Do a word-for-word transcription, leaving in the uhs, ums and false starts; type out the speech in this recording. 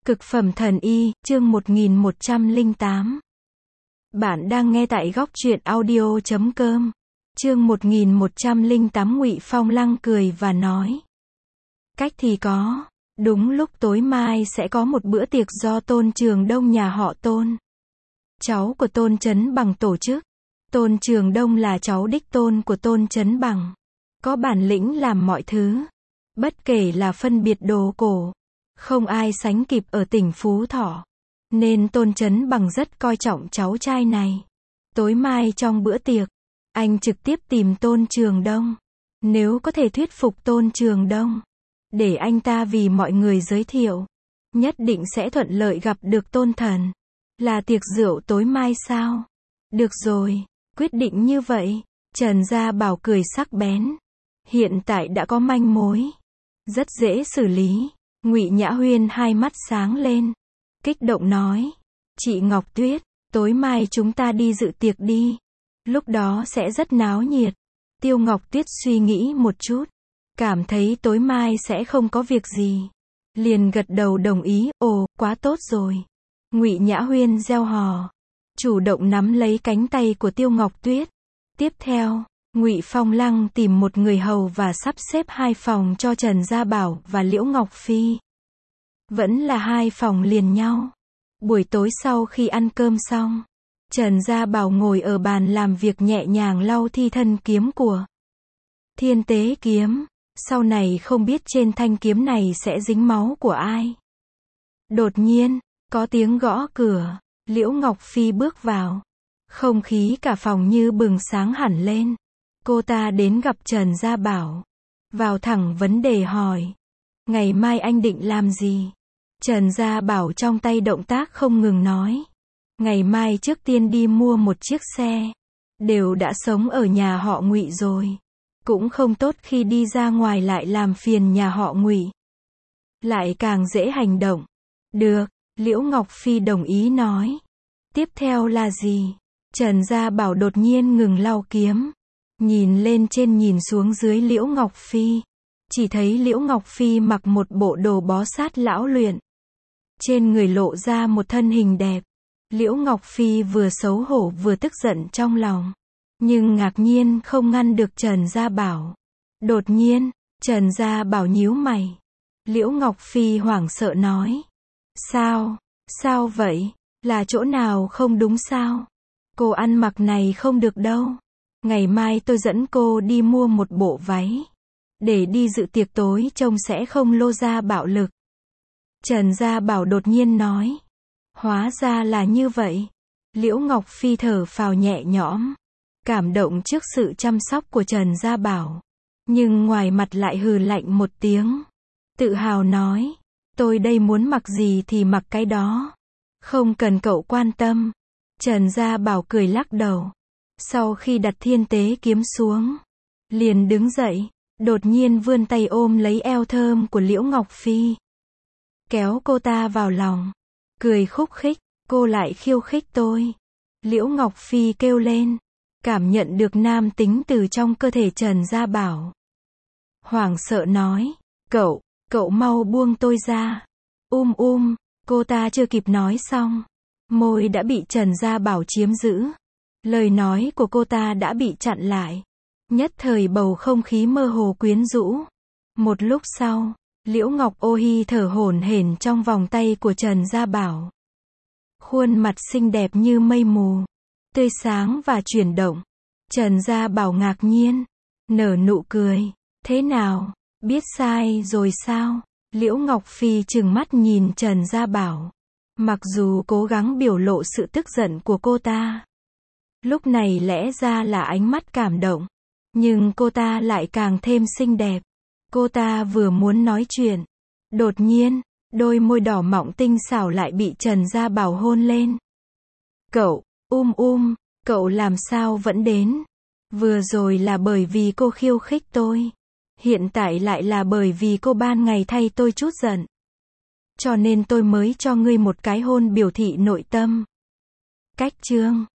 Cực phẩm thần y, chương một nghìn một trăm lẻ tám. Bạn đang nghe tại góc truyện audio chấm com. Chương một nghìn một trăm lẻ tám. Ngụy Phong Lăng cười và nói. Cách thì có. Đúng lúc tối mai sẽ có một bữa tiệc do Tôn Trường Đông nhà họ Tôn, cháu của Tôn Chấn Bằng tổ chức. Tôn Trường Đông là cháu đích tôn của Tôn Chấn Bằng, có bản lĩnh làm mọi thứ, bất kể là phân biệt đồ cổ, không ai sánh kịp ở tỉnh Phú Thọ. Nên Tôn Chấn Bằng rất coi trọng cháu trai này. Tối mai trong bữa tiệc, anh trực tiếp tìm Tôn Trường Đông. Nếu có thể thuyết phục Tôn Trường Đông, để anh ta vì mọi người giới thiệu, nhất định sẽ thuận lợi gặp được Tôn Thần. Là tiệc rượu tối mai sao? Được rồi, quyết định như vậy. Trần Gia Bảo cười sắc bén. Hiện tại đã có manh mối, rất dễ xử lý. Ngụy Nhã Huyên hai mắt sáng lên, kích động nói. Chị Ngọc Tuyết, tối mai chúng ta đi dự tiệc đi. Lúc đó sẽ rất náo nhiệt. Tiêu Ngọc Tuyết suy nghĩ một chút, cảm thấy tối mai sẽ không có việc gì, liền gật đầu đồng ý. Ồ, quá tốt rồi. Ngụy Nhã Huyên reo hò, chủ động nắm lấy cánh tay của Tiêu Ngọc Tuyết. Tiếp theo, Ngụy Phong Lăng tìm một người hầu và sắp xếp hai phòng cho Trần Gia Bảo và Liễu Ngọc Phi. Vẫn là hai phòng liền nhau. Buổi tối sau khi ăn cơm xong, Trần Gia Bảo ngồi ở bàn làm việc nhẹ nhàng lau thi thân kiếm của Thiên Tế Kiếm. Sau này không biết trên thanh kiếm này sẽ dính máu của ai. Đột nhiên, có tiếng gõ cửa. Liễu Ngọc Phi bước vào. Không khí cả phòng như bừng sáng hẳn lên. Cô ta đến gặp Trần Gia Bảo, vào thẳng vấn đề hỏi. Ngày mai anh định làm gì? Trần Gia Bảo trong tay động tác không ngừng nói. Ngày mai trước tiên đi mua một chiếc xe. Đều đã sống ở nhà họ Ngụy rồi, cũng không tốt khi đi ra ngoài lại làm phiền nhà họ Ngụy, lại càng dễ hành động. Được, Liễu Ngọc Phi đồng ý nói. Tiếp theo là gì? Trần Gia Bảo đột nhiên ngừng lau kiếm, nhìn lên trên nhìn xuống dưới Liễu Ngọc Phi. Chỉ thấy Liễu Ngọc Phi mặc một bộ đồ bó sát lão luyện, trên người lộ ra một thân hình đẹp. Liễu Ngọc Phi vừa xấu hổ vừa tức giận trong lòng, nhưng ngạc nhiên không ngăn được Trần Gia Bảo. Đột nhiên, Trần Gia Bảo nhíu mày. Liễu Ngọc Phi hoảng sợ nói. Sao? Sao vậy? Là chỗ nào không đúng sao? Cô ăn mặc này không được đâu. Ngày mai tôi dẫn cô đi mua một bộ váy, để đi dự tiệc tối trông sẽ không lô ra bạo lực. Trần Gia Bảo đột nhiên nói. Hóa ra là như vậy. Liễu Ngọc Phi thở phào nhẹ nhõm, cảm động trước sự chăm sóc của Trần Gia Bảo. Nhưng ngoài mặt lại hừ lạnh một tiếng, tự hào nói. Tôi đây muốn mặc gì thì mặc cái đó, không cần cậu quan tâm. Trần Gia Bảo cười lắc đầu. Sau khi đặt Thiên Tế Kiếm xuống, liền đứng dậy, đột nhiên vươn tay ôm lấy eo thơm của Liễu Ngọc Phi, kéo cô ta vào lòng, cười khúc khích. Cô lại khiêu khích tôi. Liễu Ngọc Phi kêu lên, cảm nhận được nam tính từ trong cơ thể Trần Gia Bảo. Hoảng sợ nói. Cậu, cậu mau buông tôi ra. Um um, cô ta chưa kịp nói xong, môi đã bị Trần Gia Bảo chiếm giữ. Lời nói của cô ta đã bị chặn lại. Nhất thời bầu không khí mơ hồ quyến rũ. Một lúc sau, Liễu Ngọc Ô Hi thở hổn hển trong vòng tay của Trần Gia Bảo. Khuôn mặt xinh đẹp như mây mù, tươi sáng và chuyển động. Trần Gia Bảo ngạc nhiên, nở nụ cười. Thế nào, biết sai rồi sao? Liễu Ngọc Phi trừng mắt nhìn Trần Gia Bảo. Mặc dù cố gắng biểu lộ sự tức giận của cô ta, lúc này lẽ ra là ánh mắt cảm động, nhưng cô ta lại càng thêm xinh đẹp. Cô ta vừa muốn nói chuyện, đột nhiên, đôi môi đỏ mọng tinh xảo lại bị Trần Gia Bảo hôn lên. Cậu, um um, cậu làm sao vẫn đến? Vừa rồi là bởi vì cô khiêu khích tôi, hiện tại lại là bởi vì cô ban ngày thay tôi chút giận, cho nên tôi mới cho ngươi một cái hôn biểu thị nội tâm. Cách chương